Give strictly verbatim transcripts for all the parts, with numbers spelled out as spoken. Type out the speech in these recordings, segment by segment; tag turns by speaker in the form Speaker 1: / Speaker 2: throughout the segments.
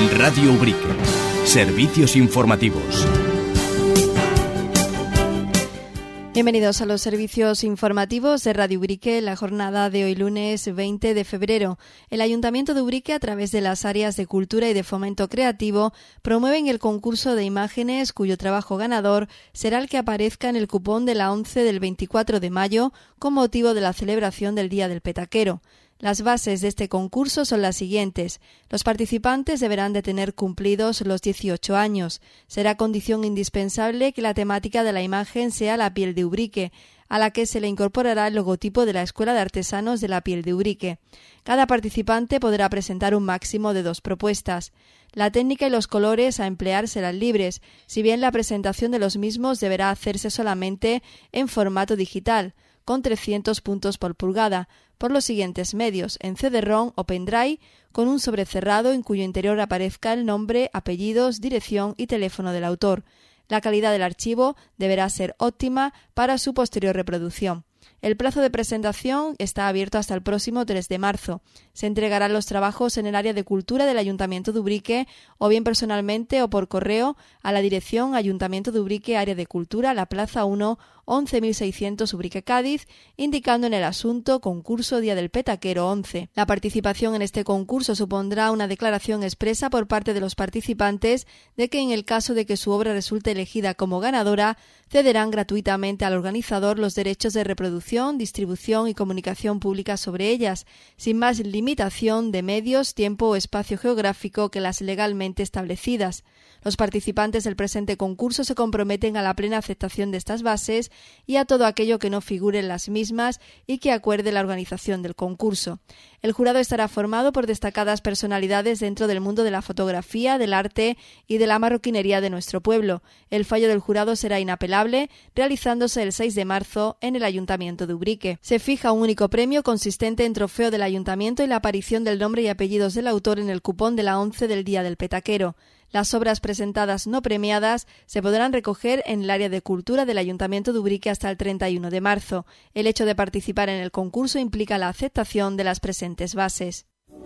Speaker 1: Radio Ubrique. Servicios informativos.
Speaker 2: Bienvenidos a los servicios informativos de Radio Ubrique. La jornada de hoy lunes veinte de febrero. El Ayuntamiento de Ubrique, a través de las áreas de cultura y de fomento creativo, promueven el concurso de imágenes cuyo trabajo ganador será el que aparezca en el cupón de la ONCE del veinticuatro de mayo con motivo de la celebración del Día del Petaquero. Las bases de este concurso son las siguientes. Los participantes deberán de tener cumplidos los dieciocho años. Será condición indispensable que la temática de la imagen sea la piel de Ubrique, a la que se le incorporará el logotipo de la Escuela de Artesanos de la Piel de Ubrique. Cada participante podrá presentar un máximo de dos propuestas. La técnica y los colores a emplear serán libres, si bien la presentación de los mismos deberá hacerse solamente en formato digital, con trescientos puntos por pulgada, por los siguientes medios: en C D ROM o pendrive, con un sobrecerrado en cuyo interior aparezca el nombre, apellidos, dirección y teléfono del autor. La calidad del archivo deberá ser óptima para su posterior reproducción. El plazo de presentación está abierto hasta el próximo tres de marzo. Se entregarán los trabajos en el área de cultura del Ayuntamiento de Ubrique, o bien personalmente o por correo, a la dirección Ayuntamiento de Ubrique, Área de Cultura, La Plaza uno, once mil seiscientos Ubrique, Cádiz, indicando en el asunto Concurso Día del Petaquero once. La participación en este concurso supondrá una declaración expresa por parte de los participantes de que, en el caso de que su obra resulte elegida como ganadora, cederán gratuitamente al organizador los derechos de reproducción, distribución y comunicación pública sobre ellas, sin más limitación de medios, tiempo o espacio geográfico que las legalmente establecidas. Los participantes del presente concurso se comprometen a la plena aceptación de estas bases y a todo aquello que no figure en las mismas y que acuerde la organización del concurso. El jurado estará formado por destacadas personalidades dentro del mundo de la fotografía, del arte y de la marroquinería de nuestro pueblo. El fallo del jurado será inapelable, realizándose el seis de marzo en el Ayuntamiento de Ubrique. Se fija un único premio consistente en trofeo del Ayuntamiento y la aparición del nombre y apellidos del autor en el cupón de la ONCE del Día del Petaquero. Las obras presentadas no premiadas se podrán recoger en el área de cultura del Ayuntamiento de Ubrique hasta el treinta y uno de marzo. El hecho de participar en el concurso implica la aceptación de las presentes bases.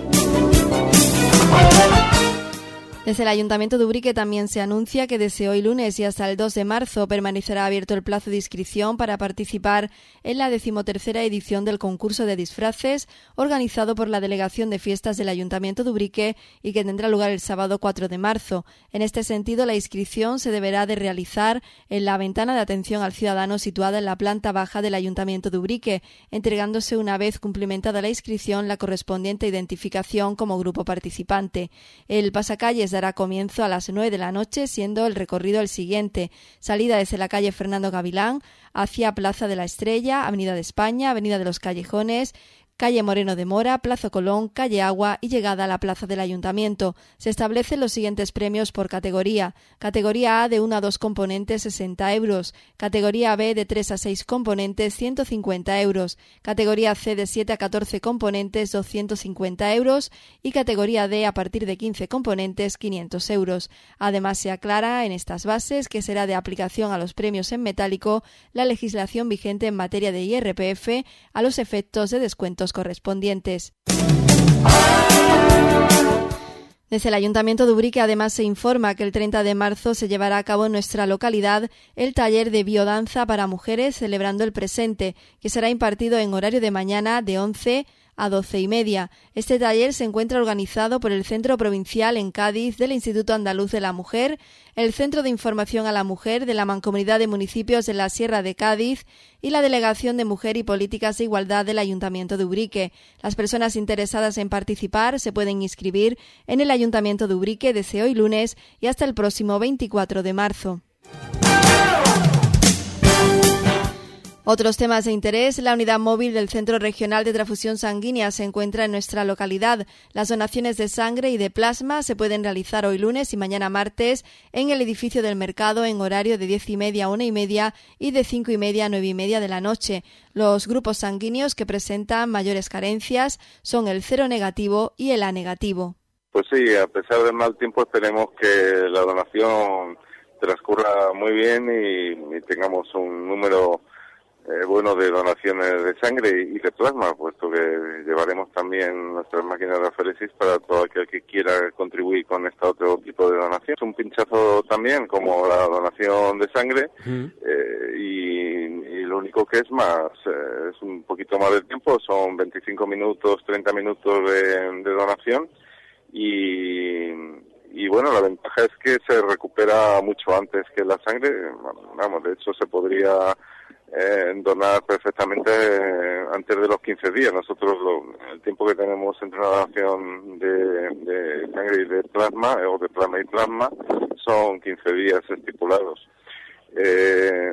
Speaker 2: Desde el Ayuntamiento de Ubrique también se anuncia que desde hoy lunes y hasta el dos de marzo permanecerá abierto el plazo de inscripción para participar en la decimotercera edición del concurso de disfraces organizado por la Delegación de Fiestas del Ayuntamiento de Ubrique y que tendrá lugar el sábado cuatro de marzo. En este sentido, la inscripción se deberá de realizar en la ventana de atención al ciudadano situada en la planta baja del Ayuntamiento de Ubrique, entregándose una vez cumplimentada la inscripción la correspondiente identificación como grupo participante. El pasacalles dará comienzo a las nueve de la noche, siendo el recorrido el siguiente: salida desde la calle Fernando Gavilán hacia Plaza de la Estrella, Avenida de España, Avenida de los Callejones, calle Moreno de Mora, Plaza Colón, calle Agua y llegada a la plaza del Ayuntamiento. Se establecen los siguientes premios por categoría. Categoría A de uno a dos componentes, sesenta euros. Categoría B de tres a seis componentes, ciento cincuenta euros. Categoría C de siete a catorce componentes, doscientos cincuenta euros. Y categoría D a partir de quince componentes, quinientos euros. Además, se aclara en estas bases que será de aplicación a los premios en metálico la legislación vigente en materia de I R P F a los efectos de descuentos correspondientes. Desde el Ayuntamiento de Ubrique además se informa que el treinta de marzo se llevará a cabo en nuestra localidad el taller de biodanza para mujeres celebrando el presente, que será impartido en horario de mañana de once a doce y media. Este taller se encuentra organizado por el Centro Provincial en Cádiz del Instituto Andaluz de la Mujer, el Centro de Información a la Mujer de la Mancomunidad de Municipios de la Sierra de Cádiz y la Delegación de Mujer y Políticas de Igualdad del Ayuntamiento de Ubrique. Las personas interesadas en participar se pueden inscribir en el Ayuntamiento de Ubrique desde hoy lunes y hasta el próximo veinticuatro de marzo. Otros temas de interés: la unidad móvil del Centro Regional de Transfusión Sanguínea se encuentra en nuestra localidad. Las donaciones de sangre y de plasma se pueden realizar hoy lunes y mañana martes en el edificio del mercado en horario de diez y media a una y media y de cinco y media a nueve y media de la noche. Los grupos sanguíneos que presentan mayores carencias son el cero negativo y el A negativo.
Speaker 3: Pues sí, a pesar del mal tiempo esperemos que la donación transcurra muy bien y, y tengamos un número eh, bueno de donaciones de sangre y de plasma, puesto que llevaremos también nuestras máquinas de aféresis para todo aquel que quiera contribuir con este otro tipo de donación. Es un pinchazo también, como la donación de sangre, mm. eh, y, y lo único que es más, eh, es un poquito más de tiempo, son veinticinco minutos, treinta minutos de, de donación, y... Y bueno, la ventaja es que se recupera mucho antes que la sangre. Vamos, de hecho se podría eh, donar perfectamente eh, antes de los quince días. Nosotros lo, el tiempo que tenemos entre una donación de, de sangre y de plasma, o de plasma y plasma, son quince días estipulados. Eh,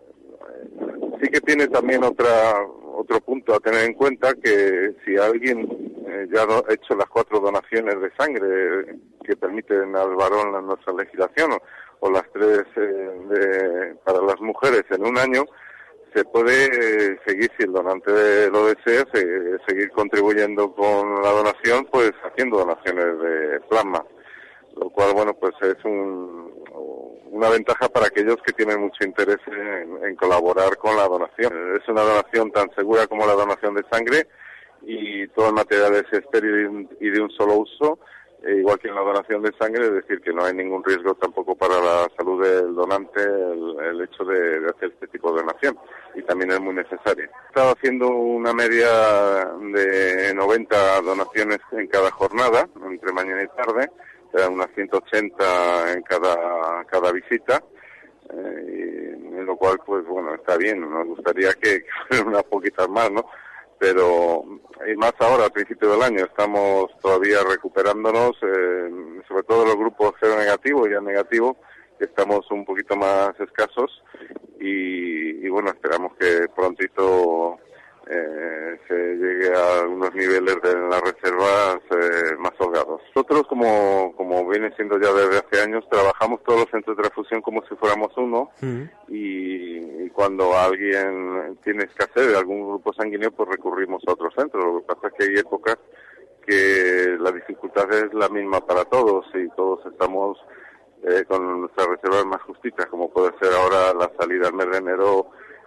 Speaker 3: sí que tiene también otra otro punto a tener en cuenta, que si alguien eh, ya ha hecho las cuatro donaciones de sangre que permiten al varón en nuestra legislación, o, o las tres eh, de, para las mujeres en un año, se puede eh, seguir, si el donante lo desea, se, seguir contribuyendo con la donación, pues haciendo donaciones de plasma, lo cual, bueno, pues es un, una ventaja para aquellos que tienen mucho interés en, en colaborar con la donación. Es una donación tan segura como la donación de sangre, y todo el material es estéril y de un solo uso, e igual que en la donación de sangre, es decir, que no hay ningún riesgo tampoco para la salud del donante el, el hecho de, de hacer este tipo de donación, y también es muy necesario. He estado haciendo una media de noventa donaciones en cada jornada, entre mañana y tarde, unas ciento ochenta en cada cada visita, eh, y, en lo cual, pues bueno, está bien. Nos gustaría que, que fueran unas poquitas más, ¿no? Pero, y más ahora, al principio del año, estamos todavía recuperándonos, eh, sobre todo los grupos cero negativo y A negativo, que estamos un poquito más escasos, y, y bueno, esperamos que prontito Eh, se llegue a algunos niveles de las reservas eh, más holgados. Nosotros, como como viene siendo ya desde hace años, trabajamos todos los centros de transfusión como si fuéramos uno, mm. y, y cuando alguien tiene escasez de algún grupo sanguíneo, pues recurrimos a otro centro. Lo que pasa es que hay épocas que la dificultad es la misma para todos, y todos estamos eh, con nuestras reservas más justitas, como puede ser ahora la salida al mes de enero.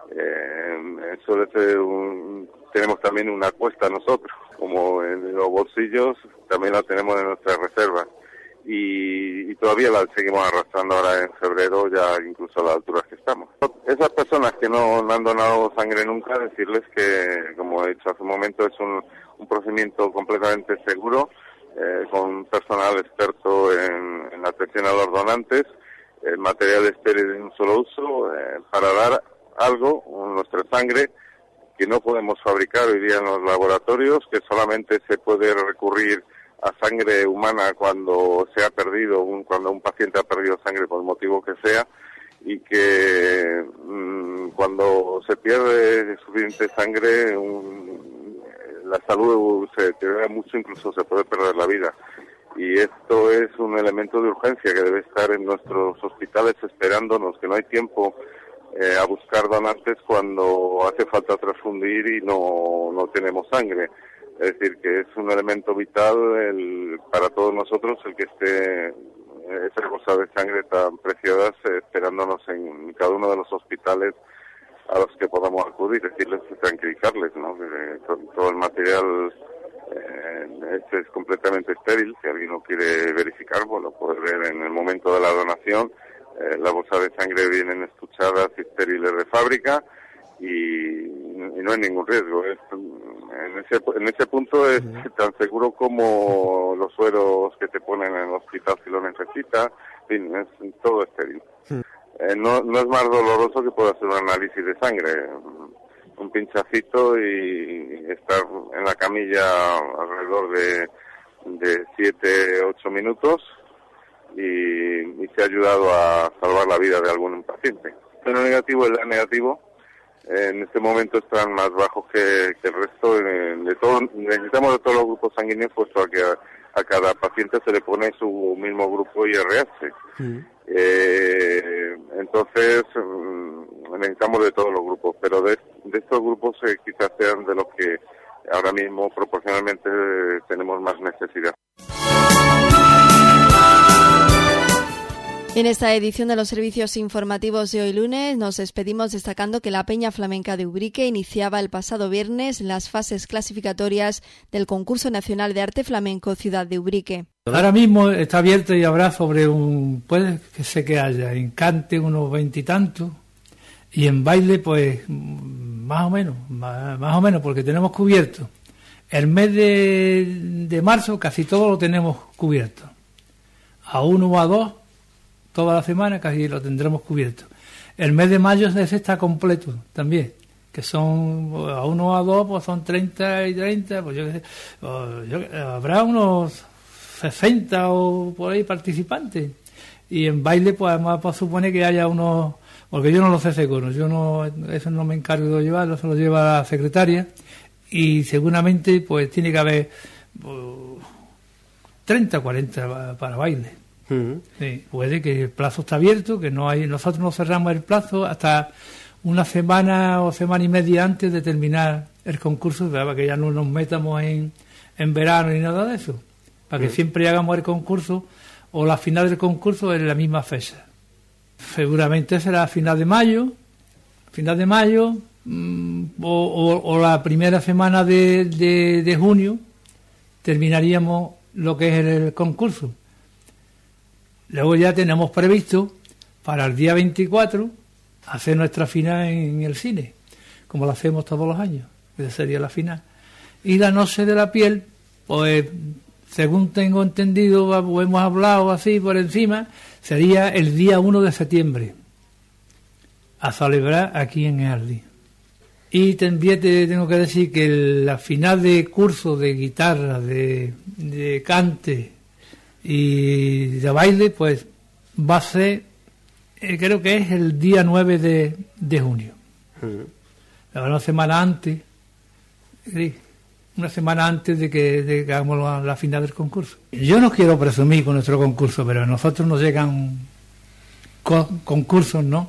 Speaker 3: Eh, suele ser un, tenemos también una cuesta nosotros, como en los bolsillos, también la tenemos en nuestras reservas, y, y todavía la seguimos arrastrando ahora en febrero, ya incluso a las alturas que estamos. Esas personas que no, no han donado sangre nunca, decirles que, como he dicho hace un momento, es un, un procedimiento completamente seguro, eh, con personal experto en, en la atención a los donantes, el material estéril de un solo uso, eh, para dar algo, nuestra sangre, que no podemos fabricar hoy día en los laboratorios, que solamente se puede recurrir a sangre humana cuando se ha perdido, un, cuando un paciente ha perdido sangre por el motivo que sea, y que mmm, cuando se pierde suficiente sangre, un, la salud se deteriora mucho, incluso se puede perder la vida. Y esto es un elemento de urgencia que debe estar en nuestros hospitales esperándonos, que no hay tiempo Eh, a buscar donantes cuando hace falta transfundir y no, no tenemos sangre. Es decir, que es un elemento vital el, para todos nosotros el que esté eh, esa cosa de sangre tan preciadas eh, esperándonos en cada uno de los hospitales a los que podamos acudir, decirles, tranquilizarles, ¿no? Que, eh, todo, todo el material eh, este es completamente estéril. Si alguien lo quiere verificar, bueno, puede ver en el momento de la donación. Eh, las bolsas de sangre vienen estuchadas y estériles de fábrica, y, y no hay ningún riesgo. Es, en ese en ese punto es uh-huh. tan seguro como los sueros que te ponen en el hospital si lo necesitas. En fin, es todo estéril. Uh-huh. Eh, no, no es más doloroso que poder hacer un análisis de sangre, un pinchacito y estar en la camilla alrededor de de siete, ocho minutos. Y, y se ha ayudado a salvar la vida de algún paciente. El negativo y el A negativo eh, en este momento están más bajos que, que el resto. De, de todo, necesitamos de todos los grupos sanguíneos, puesto que a, a cada paciente se le pone su mismo grupo I R H. Mm. Eh, entonces mm, necesitamos de todos los grupos, pero de, de estos grupos eh, quizás sean de los que ahora mismo proporcionalmente eh, tenemos más necesidad.
Speaker 2: En esta edición de los servicios informativos de hoy lunes nos despedimos destacando que la Peña Flamenca de Ubrique iniciaba el pasado viernes las fases clasificatorias del Concurso Nacional de Arte Flamenco Ciudad de Ubrique.
Speaker 4: Ahora mismo está abierto y habrá sobre un, puede que sé que haya, en cante unos veintitantos y, y en baile pues más o menos, más, más o menos porque tenemos cubierto. El mes de, de marzo casi todo lo tenemos cubierto, a uno o a dos. Toda la semana casi lo tendremos cubierto. El mes de mayo ese está completo también, que son a uno o a dos, pues son treinta y treinta, pues yo qué sé, yo, habrá unos sesenta o por ahí participantes. Y en baile, pues además pues, supone que haya unos, porque yo no lo sé seguro, yo no, eso no me encargo de llevarlo, eso lo lleva la secretaria, y seguramente pues tiene que haber pues, treinta o cuarenta para, para baile. Uh-huh. Sí, puede que el plazo está abierto, que no hay, nosotros no cerramos el plazo hasta una semana o semana y media antes de terminar el concurso, para que ya no nos metamos en, en verano ni nada de eso, para que uh-huh. siempre hagamos el concurso o la final del concurso en la misma fecha. Seguramente será a final de mayo, final de mayo mmm, o, o, o la primera semana de, de, de junio terminaríamos lo que es el, el concurso. Luego ya tenemos previsto para el día veinticuatro hacer nuestra final en el cine, como lo hacemos todos los años, esa sería la final. Y la noche de la piel, pues según tengo entendido o hemos hablado así por encima, sería el día uno de septiembre, a celebrar aquí en Early. Y también te tengo que decir que la final de curso de guitarra, de, de cante y de baile, pues va a ser, eh, creo que es el día nueve de, de junio. Uh-huh. Una semana antes, sí, una semana antes de que, de que hagamos la, la final del concurso. Yo no quiero presumir con nuestro concurso, pero a nosotros nos llegan co- concursos, ¿no?,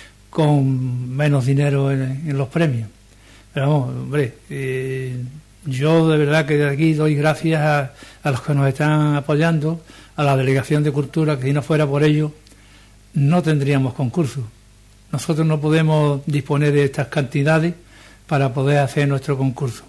Speaker 4: con menos dinero en, en los premios. Pero vamos, hombre, eh, yo de verdad que de aquí doy gracias a, a los que nos están apoyando, a la Delegación de Cultura, que si no fuera por ello no tendríamos concurso. Nosotros no podemos disponer de estas cantidades para poder hacer nuestro concurso.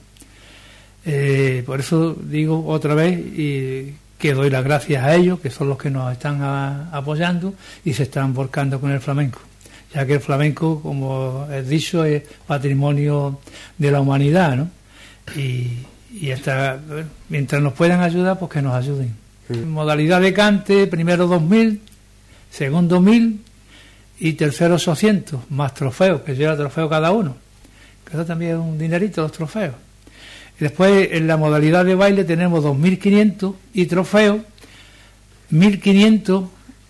Speaker 4: Eh, por eso digo otra vez y que doy las gracias a ellos, que son los que nos están a, apoyando y se están volcando con el flamenco, ya que el flamenco, como he dicho, es patrimonio de la humanidad, ¿no? Y, y hasta, mientras nos puedan ayudar, pues que nos ayuden. Sí. Modalidad de cante, primero dos mil, segundo mil y tercero ochocientos, más trofeos, que lleva trofeo cada uno, que eso también es un dinerito, los trofeos. Y después en la modalidad de baile tenemos dos mil quinientos y trofeos, mil quinientos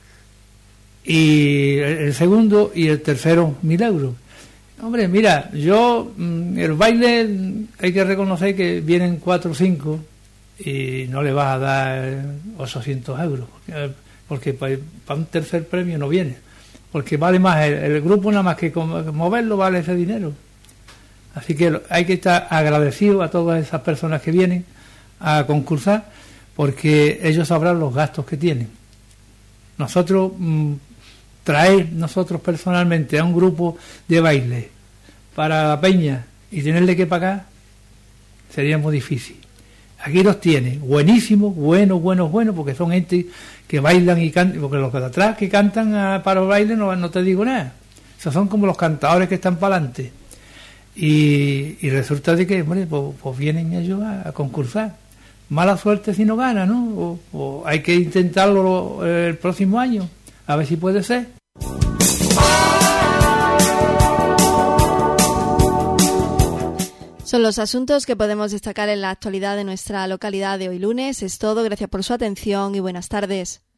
Speaker 4: y el segundo y el tercero mil euros. Hombre, mira, yo, el baile hay que reconocer que vienen cuatro o cinco y no le vas a dar ochocientos euros, porque, porque para, para un tercer premio no viene, porque vale más el, el grupo, nada más que moverlo vale ese dinero. Así que hay que estar agradecido a todas esas personas que vienen a concursar, porque ellos sabrán los gastos que tienen. Nosotros... Mmm, traer nosotros personalmente a un grupo de baile para la peña y tenerle que pagar sería muy difícil. Aquí los tiene, buenísimos, buenos, buenos, buenos, porque son gente que bailan y cantan, porque los de atrás que cantan a, para el baile no, no te digo nada. Esos son como los cantadores que están para adelante. Y, y resulta de que, hombre, pues, pues vienen ellos a, a concursar. Mala suerte si no gana, ¿no? O, o hay que intentarlo el próximo año. A ver si puede ser.
Speaker 2: Son los asuntos que podemos destacar en la actualidad de nuestra localidad de hoy lunes. Es todo. Gracias por su atención y buenas tardes.